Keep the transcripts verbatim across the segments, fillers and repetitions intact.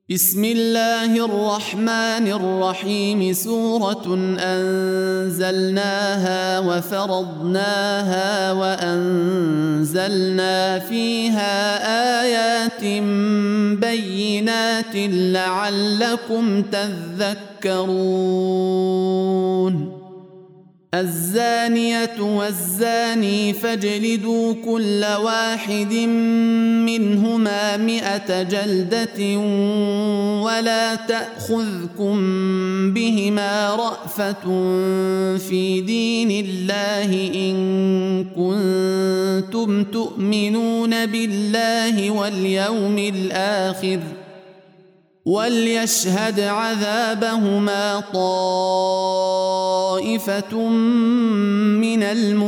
بسم الله الرحمن الرحيم سورة أنزلناها وفرضناها وأنزلنا فيها آيات بينات لعلكم تذكرون الزانية والزاني فاجلدوا كل واحد منهما مئة جلدة ولا تأخذكم بهما رأفة في دين الله إن كنتم تؤمنون بالله واليوم الآخر وليشهد عذابهما طائفة من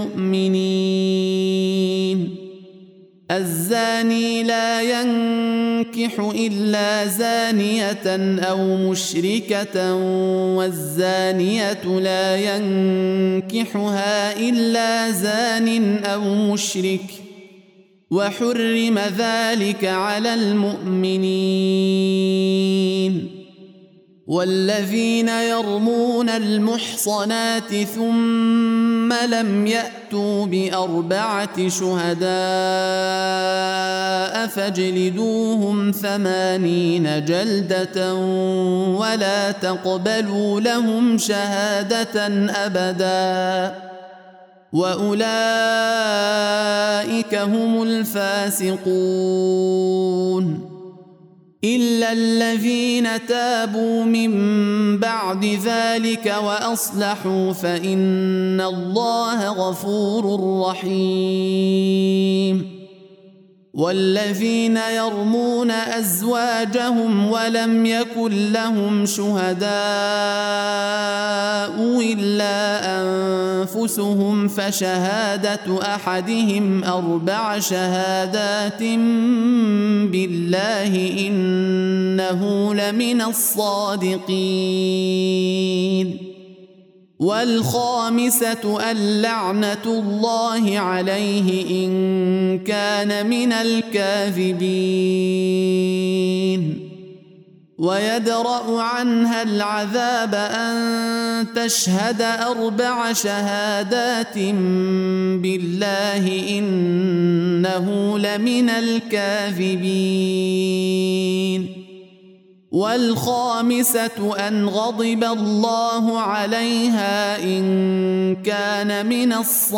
المؤمنين الزاني لا ينكح إلا زانية أو مشركة والزانية لا ينكحها إلا زان أو مشرك وحرم ذلك على المؤمنين والذين يرمون المحصنات ثم لم يأتوا بأربعة شهداء فاجلدوهم ثمانين جلدة ولا تقبلوا لهم شهادة أبداً وأولئك هم الفاسقون إلا الذين تابوا من بعد ذلك وأصلحوا فإن الله غفور رحيم والذين يرمون أزواجهم ولم يكن لهم شهداء إلا أنفسهم فشهادة أحدهم أربع شهادات بالله إنه لمن الصادقين والخامسة اللعنة الله عليه إن كان من الكاذبين ويدرأ عنها العذاب أن تشهد أربع شهادات بالله إنه لمن الكاذبين والخامسة أن غضب الله عليها إن كان من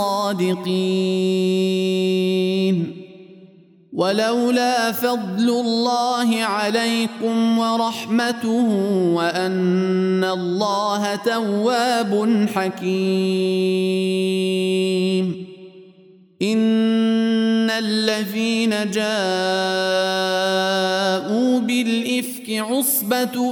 الصادقين ولولا فضل الله عليكم ورحمته وأن الله تواب حكيم إن الذين جاءوا بالإفك عصبة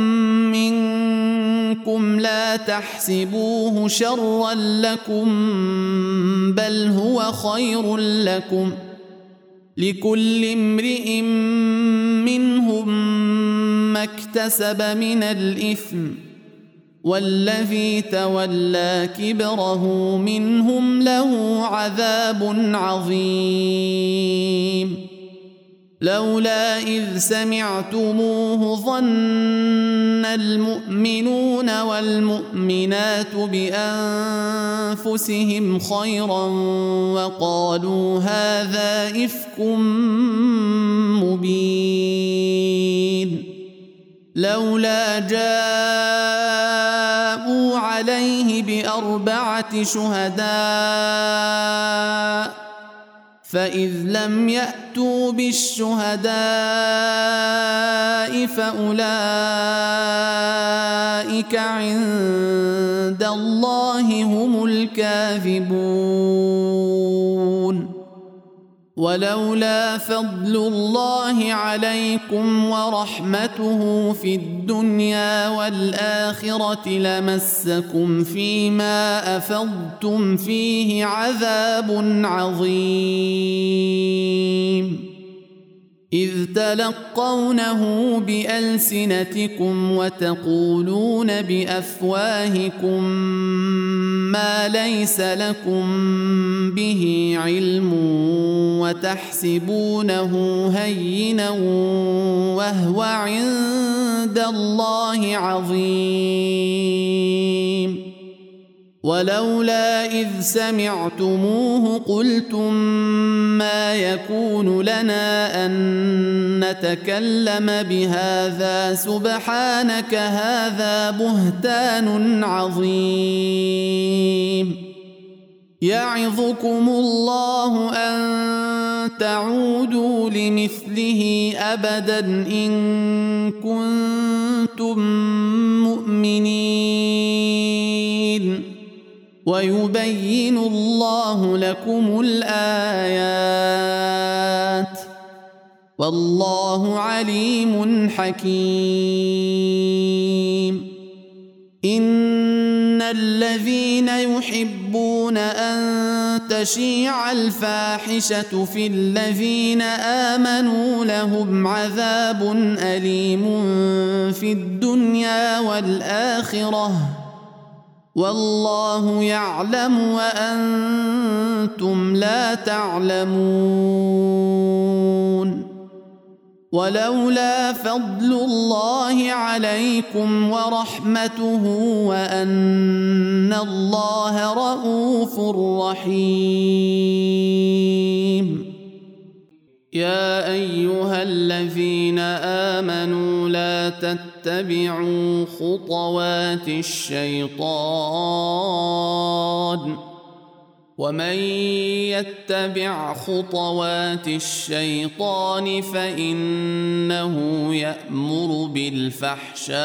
منكم لا تحسبوه شرا لكم بل هو خير لكم لكل امرئ منهم ما اكتسب من الإثم والذي تولى كبره منهم له عذاب عظيم لولا إذ سمعتموه ظن المؤمنون والمؤمنات بأنفسهم خيرا وقالوا هذا إفك مبين لولا جاءوا عليه بأربعة شهداء فإذ لم يأتوا بالشهداء فأولئك عند الله هم الكاذبون ولولا فضل الله عليكم ورحمته في الدنيا والآخرة لمسكم فيما أفضتم فيه عذاب عظيم إذ تلقونه بألسنتكم وتقولون بأفواهكم ما ليس لكم به علم وتحسبونه هينا وهو عند الله عظيم ولولا إذ سمعتموه قلتم ما يكون لنا أن نتكلم بهذا سبحانك هذا بهتان عظيم يعظكم الله أن تعودوا لمثله أبدا إن كنتم مؤمنين ويبين الله لكم الآيات والله عليم حكيم إن الذين يحبون أن تشيع الفاحشة في الذين آمنوا لهم عذاب أليم في الدنيا والآخرة والله يعلم وأنتم لا تعلمون ولولا فضل الله عليكم ورحمته وأن الله رءوف رحيم يا أيها الذين آمنوا لا تتبعوا خطوات الشيطان ومن يتبع خطوات الشيطان فإنه يأمر بالفحشاء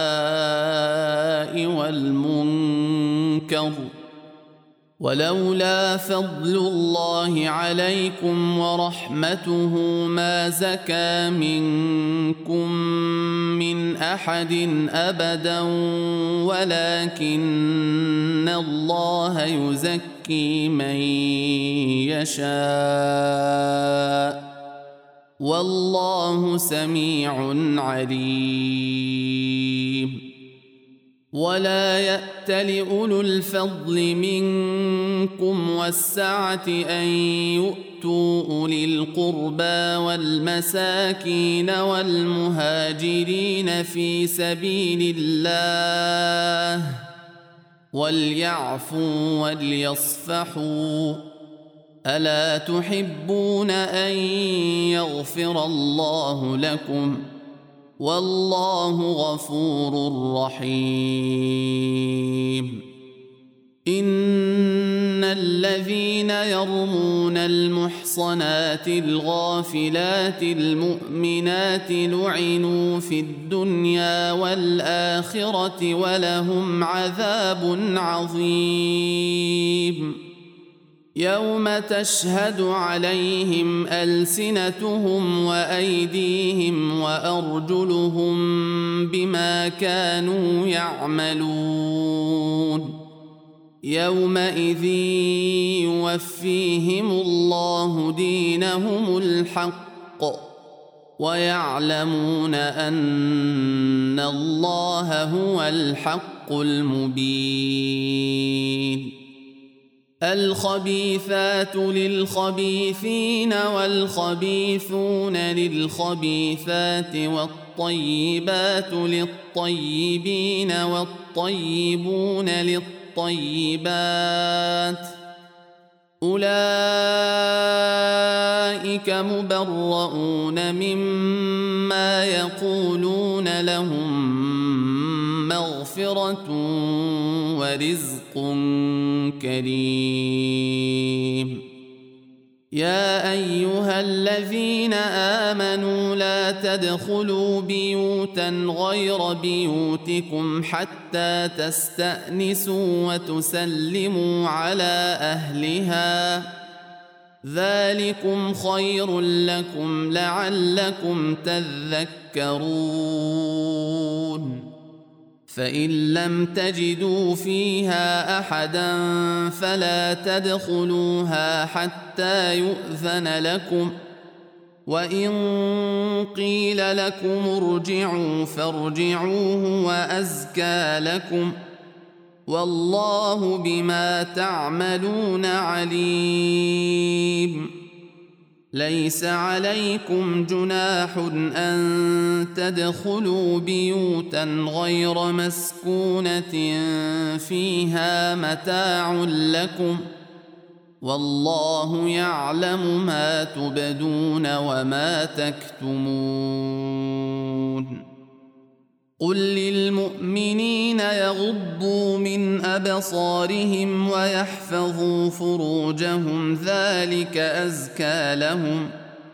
والمنكر ولولا فضل الله عليكم ورحمته ما زكى منكم من أحد أبدا ولكن الله يزكي من يشاء والله سميع عليم ولا يأت لأولو الفضل منكم والسعة أن يؤتوا أولي القربى والمساكين والمهاجرين في سبيل الله وليعفوا وليصفحوا ألا تحبون أن يغفر الله لكم والله غفور رحيم إن الذين يرمون المحصنات الغافلات المؤمنات لعنوا في الدنيا والآخرة ولهم عذاب عظيم يوم تشهد عليهم ألسنتهم وأيديهم وأرجلهم بما كانوا يعملون يومئذ يوفيهم الله دينهم الحق ويعلمون أن الله هو الحق المبين الخبيثات للخبيثين والخبيثون للخبيثات والطيبات للطيبين والطيبون للطيبات أولئك مبرؤون مما يقولون لهم مغفرة ورزق كريم يا أيها الذين آمنوا لا تدخلوا بيوتا غير بيوتكم حتى تستأنسوا وتسلموا على أهلها ذلكم خير لكم لعلكم تذكرون فإن لم تجدوا فيها أحدا فلا تدخلوها حتى يؤذن لكم وإن قيل لكم ارجعوا فارجعوه وأزكى لكم والله بما تعملون عليم ليس عليكم جناح أن تدخلوا بيوتا غير مسكونة فيها متاع لكم والله يعلم ما تبدون وما تكتمون قل للمؤمنين يغضوا من أبصارهم ويحفظوا فروجهم ذلك أزكى لهم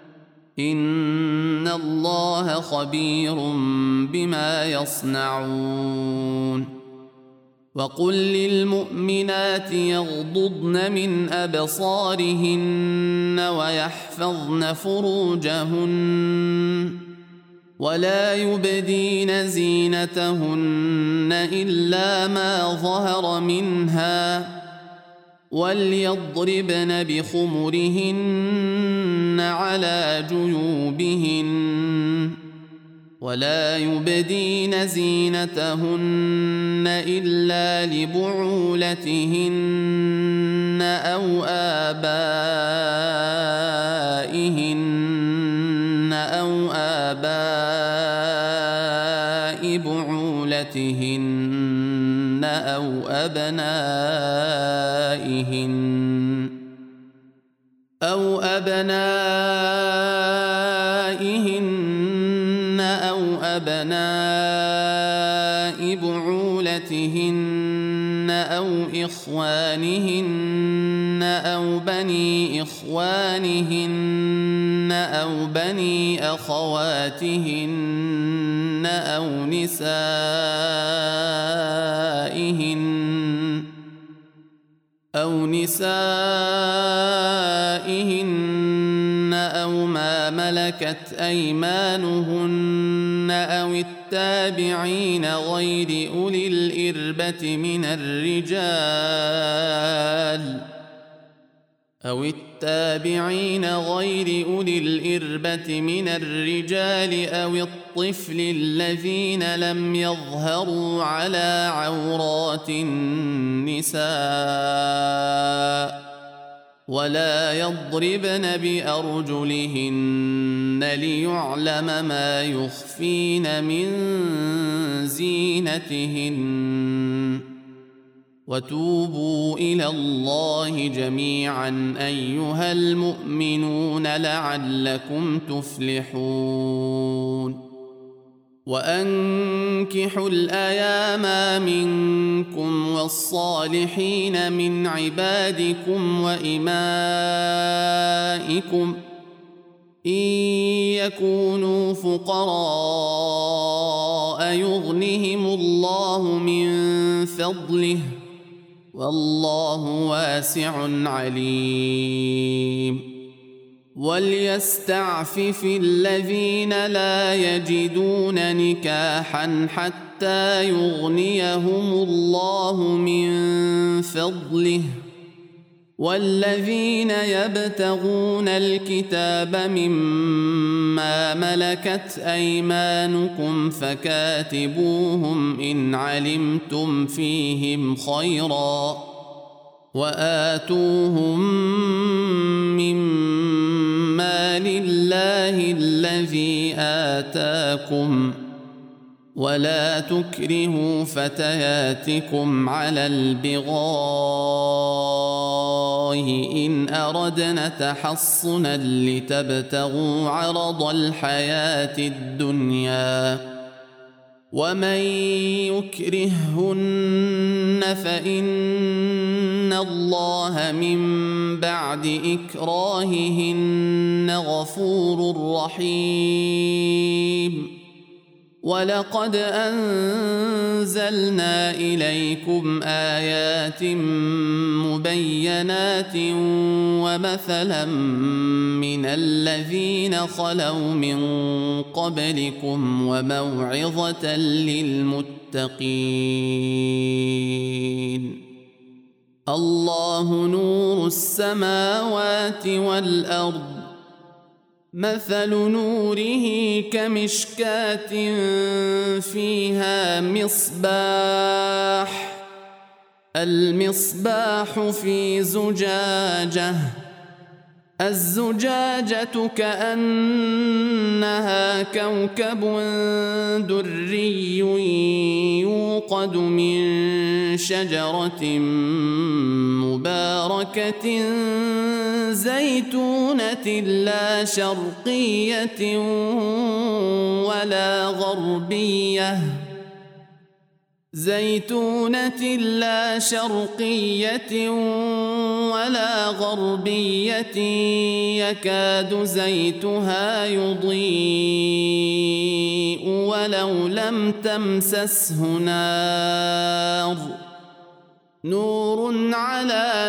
إن الله خبير بما يصنعون وقل للمؤمنات يغضضن من أبصارهن ويحفظن فروجهن ولا يبدين زينتهن إلا ما ظهر منها وليضربن بخمرهن على جيوبهن ولا يبدين زينتهن إلا لبعولتهن أو آبائهن أو آباء بعولتهن أو أبنائهن أو أبنائهن أو أبناء بعولتهن أو إخوانهن أو بني إخوانهن أو بني أخواتهن أو نسائهن أو نسائهن أو ما ملكت أيمانهن أو التابعين غير أولي الإربة من الرجال أو التابعين غير أولي الإربة من الرجال أو الطفل الذين لم يظهروا على عورات النساء ولا يضربن بأرجلهن ليعلم ما يخفين من زينتهن وتوبوا إلى الله جميعا أيها المؤمنون لعلكم تفلحون وأنكحوا الأيام منكم والصالحين من عبادكم وإمائكم إن يكونوا فقراء يغنهم الله من فضله والله واسع عليم وليستعفف الذين لا يجدون نكاحا حتى يغنيهم الله من فضله والذين يبتغون الكتاب مما ملكت أيمانكم فكاتبوهم إن علمتم فيهم خيرا وآتوهم مما لله الذي آتاكم ولا تكرهوا فتياتكم على البغاء إن أردنا تحصنا لتبتغوا عرض الحياة الدنيا ومن يكرههن فإن الله من بعد إكراههن غفور رحيم ولقد أنزلنا إليكم آيات مبينات ومثلا من الذين خلوا من قبلكم وموعظة للمتقين الله نور السماوات والأرض مثل نوره كمشكاة فيها مصباح المصباح في زجاجة الزجاجة كأنها كوكب دري يوقد من شجرة مباركة زيتونة لا شرقية ولا غربية زيتونة لا شرقية ولا غربية يكاد زيتها يضيء ولو لم تمسسه نار نور على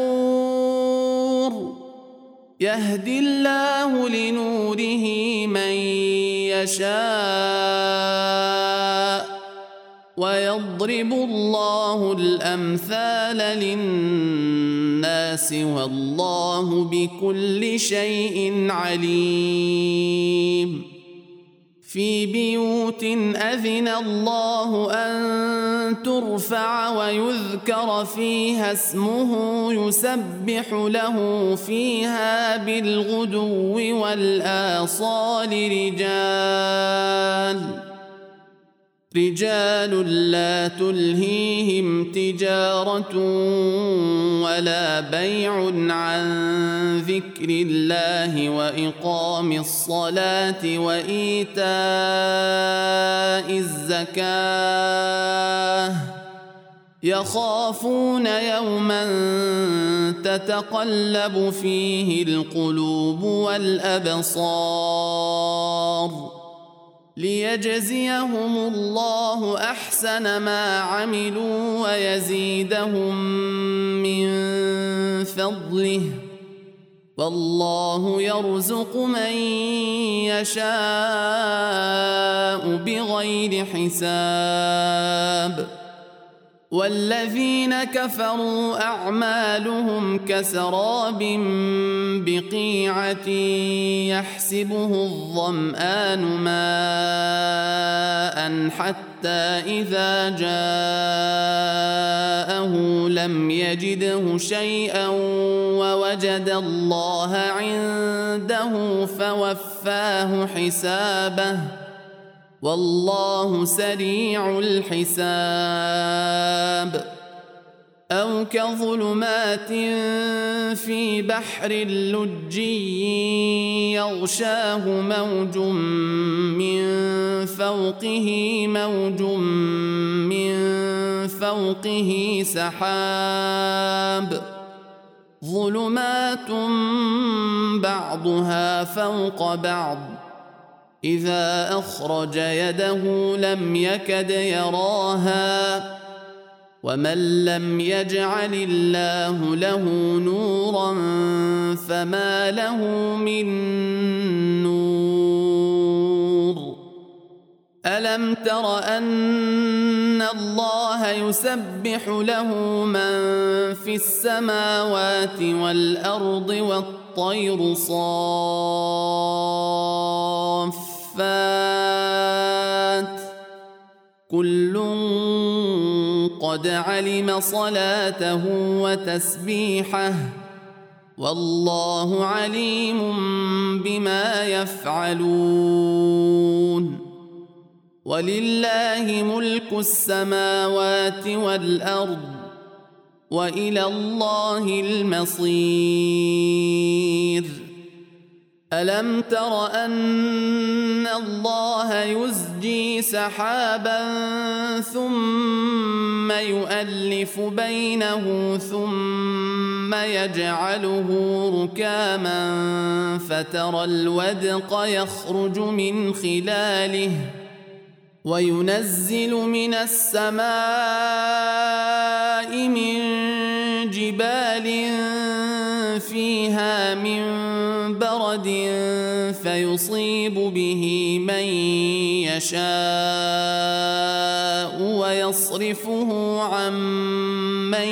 نور يهدي الله لنوره من يشاء ويضرب الله الأمثال للناس والله بكل شيء عليم في بيوت أذن الله أن ترفع ويذكر فيها اسمه يسبح له فيها بالغدو والآصال رجال رجال لا تلهيهم تجارة ولا بيع عن ذكر الله وإقام الصلاة وإيتاء الزكاة يخافون يوما تتقلب فيه القلوب والأبصار ليجزيهم الله أحسن ما عملوا ويزيدهم من فضله والله يرزق من يشاء بغير حساب والذين كفروا أعمالهم كسراب بقيعة يحسبه الظمآن ماء حتى إذا جاءه لم يجده شيئا ووجد الله عنده فوفاه حسابه والله سريع الحساب أو كظلمات في بحر لجي يغشاه موج من فوقه موج من فوقه سحاب ظلمات بعضها فوق بعض إذا أخرج يده لم يكد يراها ومن لم يجعل الله له نورا فما له من نور ألم تر أن الله يسبح له من في السماوات والأرض والطير صافات كل قد علم صلاته وتسبيحه والله عليم بما يفعلون ولله ملك السماوات والأرض وإلى الله المصير ألم تر أن الله يزجي سحابا ثم يؤلف بينه ثم يجعله ركاما فترى الودق يخرج من خلاله وينزل من السماء من جبال فيها من برد فيصيب به من يشاء ويصرفه عن من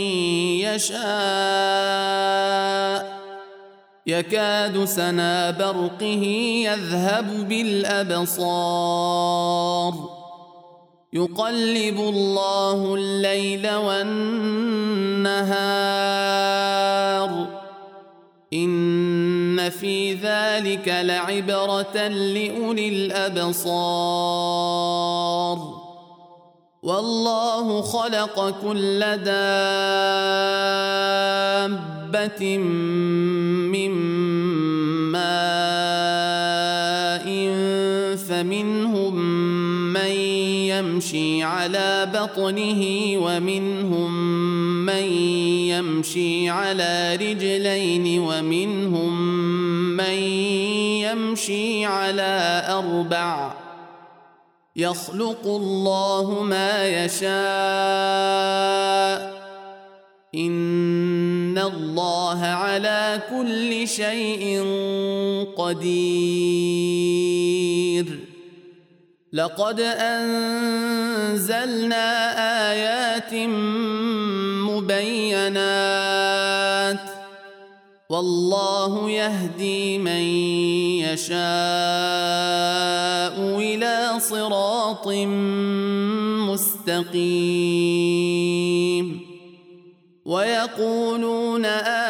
يشاء يكاد سنا برقه يذهب بالأبصار يقلب الله الليل والنهار إن في ذلك لعبرة لأولي الأبصار والله خلق كل دابة من ماء فمنهم من يمشي على بطنه ومنهم من يمشي على رجلين ومنهم من يمشي على أربع يخلق الله ما يشاء إن الله على كل شيء قدير لقد أنزلنا آيات مبينات والله يهدي من يشاء إلى صراط مستقيم ويقولون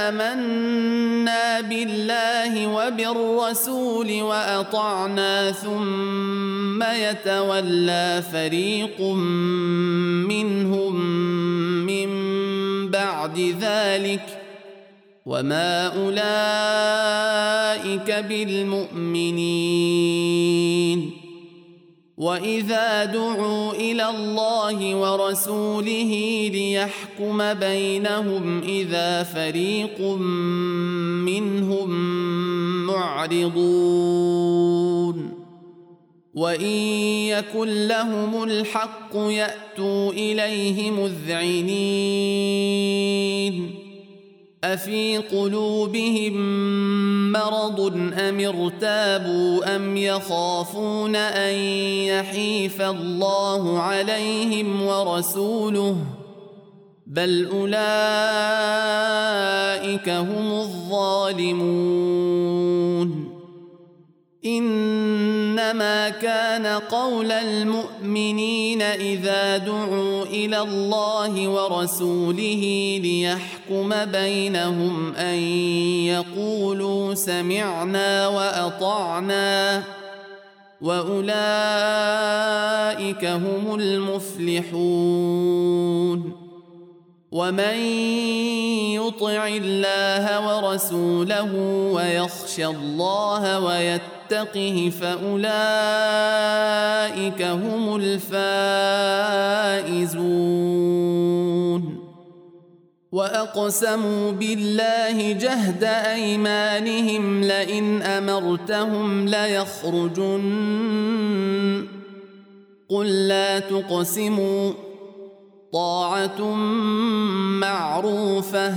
آمنا بالله وبالرسول وأطعنا ثم يتولى فريق منهم من بعد ذلك وما أولئك بالمؤمنين وإذا دعوا إلى الله ورسوله ليحكم بينهم إذا فريق منهم معرضون وإن يكن لهم الحق يأتوا إليه مذعنين أفي قلوبهم مرض أم ارتابوا أم يخافون أن يحيف الله عليهم ورسوله بل أولئك هم الظالمون إنما كان قول المؤمنين إذا دعوا إلى الله ورسوله ليحكم بينهم أن يقولوا سمعنا وأطعنا وأولئك هم المفلحون ومن يطع الله ورسوله ويخشى الله ويتقه فأولئك هم الفائزون وأقسموا بالله جهد أيمانهم لئن أمرتهم ليخرجن قل لا تقسموا طاعة معروفة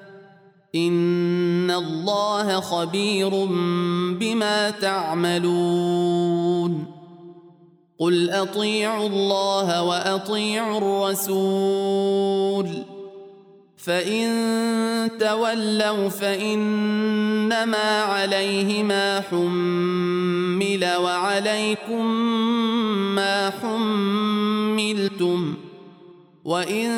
إن الله خبير بما تعملون قل أطيعوا الله وأطيعوا الرسول فإن تولوا فإنما عليه ما حمل وعليكم ما حملتم وإن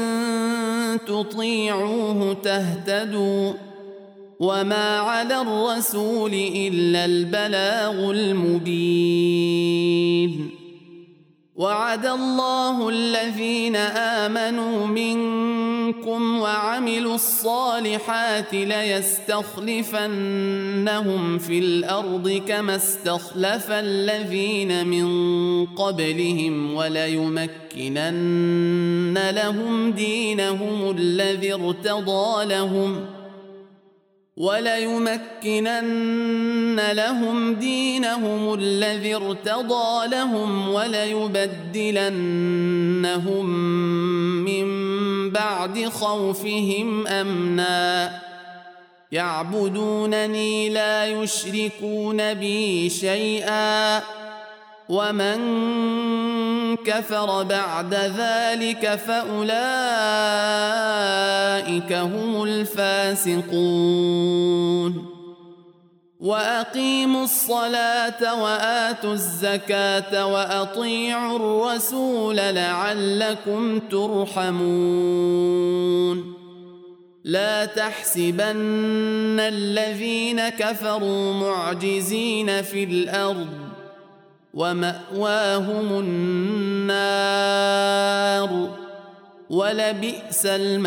تطيعوه تهتدوا وما على الرسول إلا البلاغ المبين وعد الله الذين آمنوا منكم وعملوا الصالحات ليستخلفنهم في الأرض كما استخلف الذين من قبلهم وليمكنن لهم دينهم الذي ارتضى لهم وليمكنن لهم دينهم الذي ارتضى لهم وليبدلنهم من بعد خوفهم أمنا يعبدونني لا يشركون بي شيئا ومن كفر بعد ذلك فأولئك هم الفاسقون وأقيموا الصلاة وآتوا الزكاة وأطيعوا الرسول لعلكم ترحمون لا تحسبن الذين كفروا معجزين في الأرض ومأواهم النار ولبئس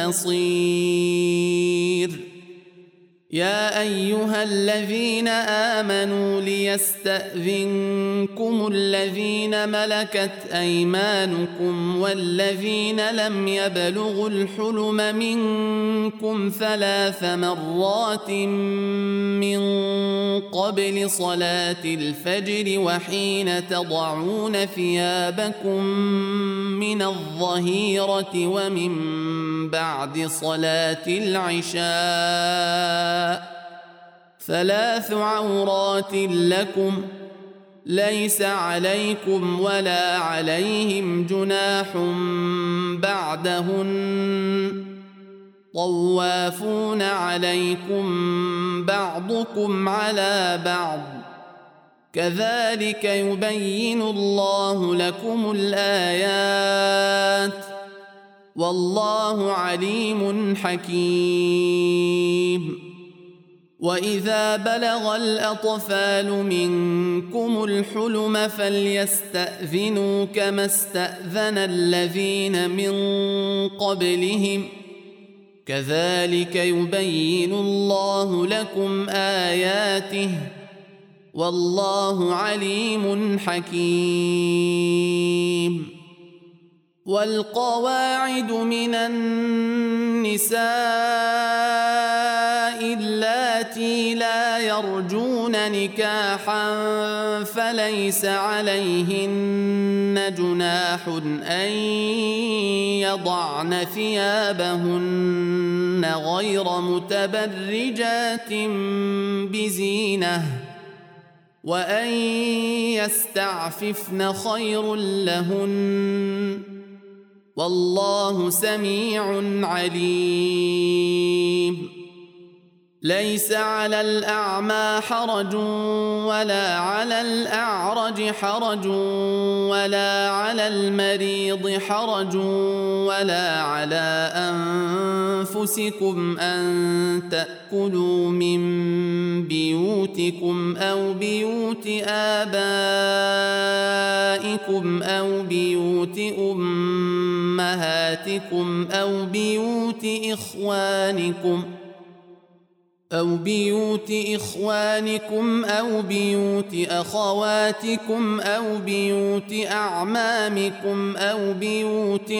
المصير يا أيها الذين آمنوا ليستأذنكم الذين ملكت أيمانكم والذين لم يبلغوا الحلم منكم ثلاث مرات من قبل صلاة الفجر وحين تضعون ثيابكم من الظهيرة ومن بعد صلاة العشاء ثلاث عورات لكم ليس عليكم ولا عليهم جناح بعدهن طوافون عليكم بعضكم على بعض كذلك يبين الله لكم الآيات والله عليم حكيم وإذا بلغ الأطفال منكم الحلم فليستأذنوا كما استأذن الذين من قبلهم كذلك يبين الله لكم آياته والله عليم حكيم والقواعد من النساء اللاتي لا يرجون نكاحا فليس عليهن جناح أن يضعن ثيابهن غير متبرجات بزينة وأن يستعففن خير لهن والله سميع عليم ليس على الأعمى حرج ولا على الأعرج حرج ولا على المريض حرج ولا على أنفسكم أن تأكلوا من بيوتكم أو بيوت آبائكم أو بيوت أمهاتكم أو بيوت إخوانكم أو بيوت إخوانكم أو بيوت أخواتكم أو بيوت أعمامكم أو بيوت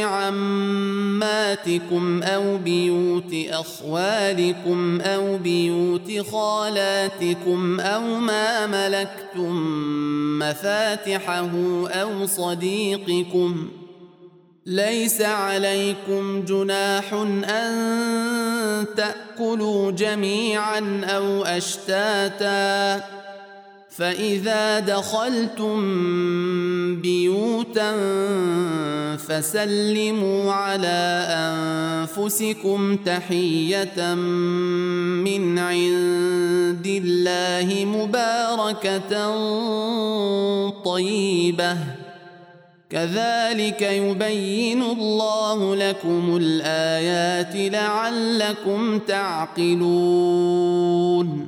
عماتكم أو بيوت أخوالكم أو بيوت خالاتكم أو ما ملكتم مفاتحه أو صديقكم ليس عليكم جناح أن تأكلوا جميعا أو أشتاتا فإذا دخلتم بيوتا فسلموا على أنفسكم تحية من عند الله مباركة طيبة كذلك يبين الله لكم الآيات لعلكم تعقلون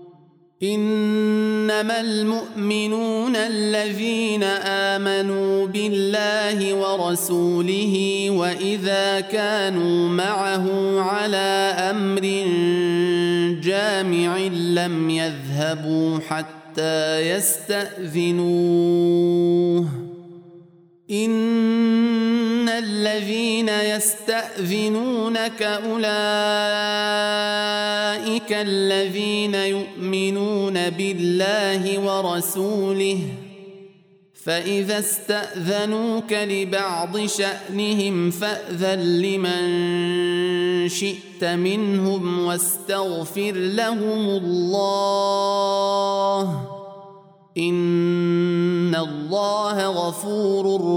إنما المؤمنون الذين آمنوا بالله ورسوله وإذا كانوا معه على أمر جامع لم يذهبوا حتى يستأذنوه إن الذين يستأذنونك أولئك الذين يؤمنون بالله ورسوله فإذا استأذنوك لبعض شأنهم فأذن لمن شئت منهم واستغفر لهم الله إن الله غفور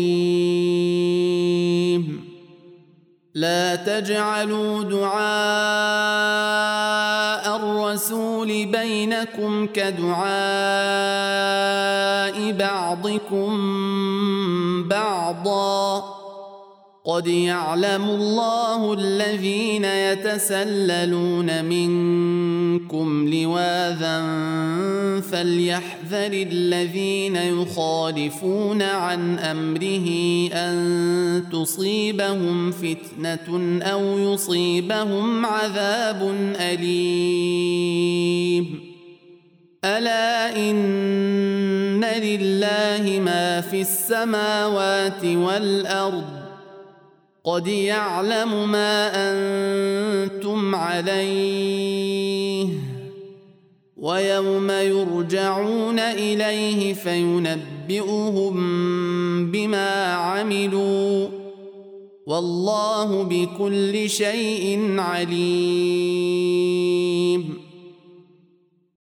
رحيم لا تجعلوا دعاء الرسول الرسول بينكم كدعاء بعضكم بعضا قد يعلم الله الذين يتسللون منكم لواذا فليحذر الذين يخالفون عن أمره أن تصيبهم فتنة أو يصيبهم عذاب أليم ألا إن لله ما في السماوات والأرض قد يعلم ما أنتم عليه ويوم يرجعون إليه فينبئهم بما عملوا والله بكل شيء عليم